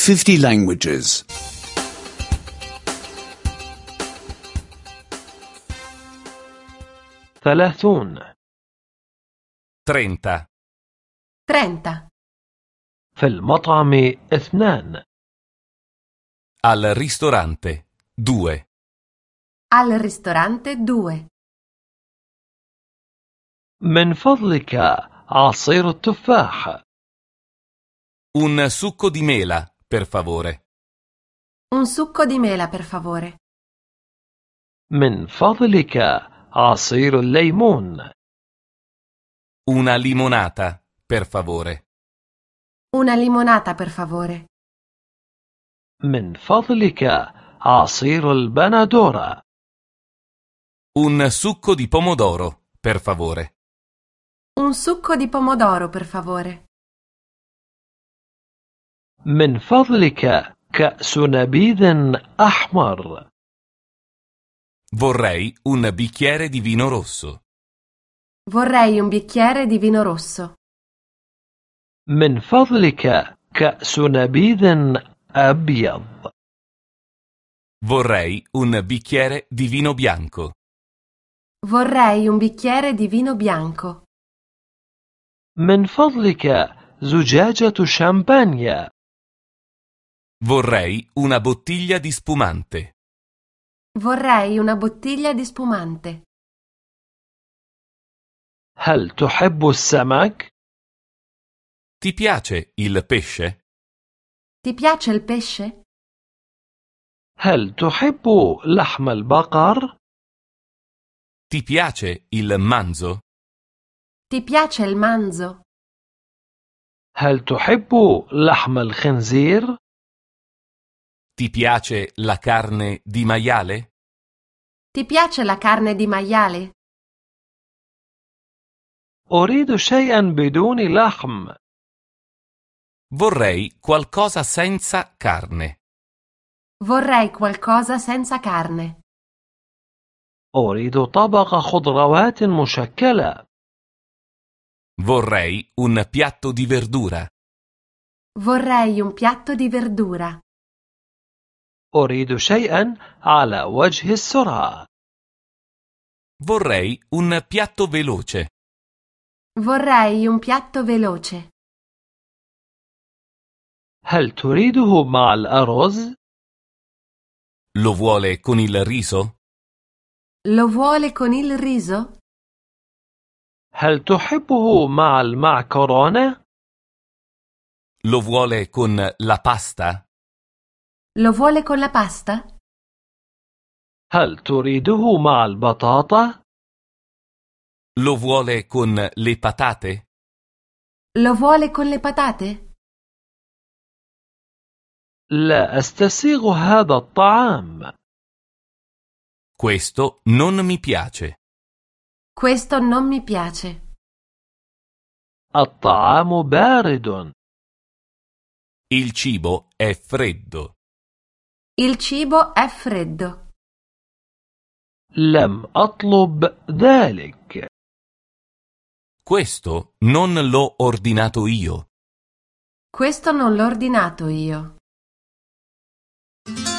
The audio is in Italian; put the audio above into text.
50 languages. 30 30. 30. في المطعم 2 Al ristorante 2. Al ristorante 2. من فضلك عصير التفاح. Un succo di mela, per favore. Un succo di mela, per favore. من فضلك عصير الليمون. Una limonata, per favore. Una limonata, per favore. من فضلك عصير البندورة. Un succo di pomodoro, per favore. Un succo di pomodoro, per favore. من فضلك كأس نبيذ أحمر. Vorrei un bicchiere di vino rosso. Vorrei un bicchiere di vino rosso. من فضلك كأس نبيذ أبيض. Vorrei un bicchiere di vino bianco. Vorrei un bicchiere di vino bianco. من فضلك زجاجة شامبانيا. Vorrei una bottiglia di spumante. Vorrei una bottiglia di spumante. هل تحب السمك؟ Ti piace il pesce? Ti piace il pesce? هل تحب لحم البقر؟ Ti piace il manzo? Ti piace il manzo? هل تحب لحم الخنزير؟ Ti piace la carne di maiale? Ti piace la carne di maiale? أريد شيئا بدون لحم. Vorrei qualcosa senza carne. Vorrei qualcosa senza carne. أريد طبق خضروات مشكلة. Vorrei un piatto di verdura. Vorrei un piatto di verdura. أريد شيئا على وجه السرعة. Vorrei un piatto veloce. Vorrei un piatto veloce. هل تريده مع الأرز؟ Lo vuole con il riso? Lo vuole con il riso? هل تحبه مع المعكرونة؟ Lo vuole con la pasta? Lo vuole con la pasta? هل تريده مع البطاطا؟ Lo vuole con le patate? Lo vuole con le patate? لا أستسيغ هذا الطعام. Questo non mi piace. Questo non mi piace. الطعام بارد. Il cibo è freddo. Il cibo è freddo. لم أطلب ذلك. Questo non l'ho ordinato io. Questo non l'ho ordinato io.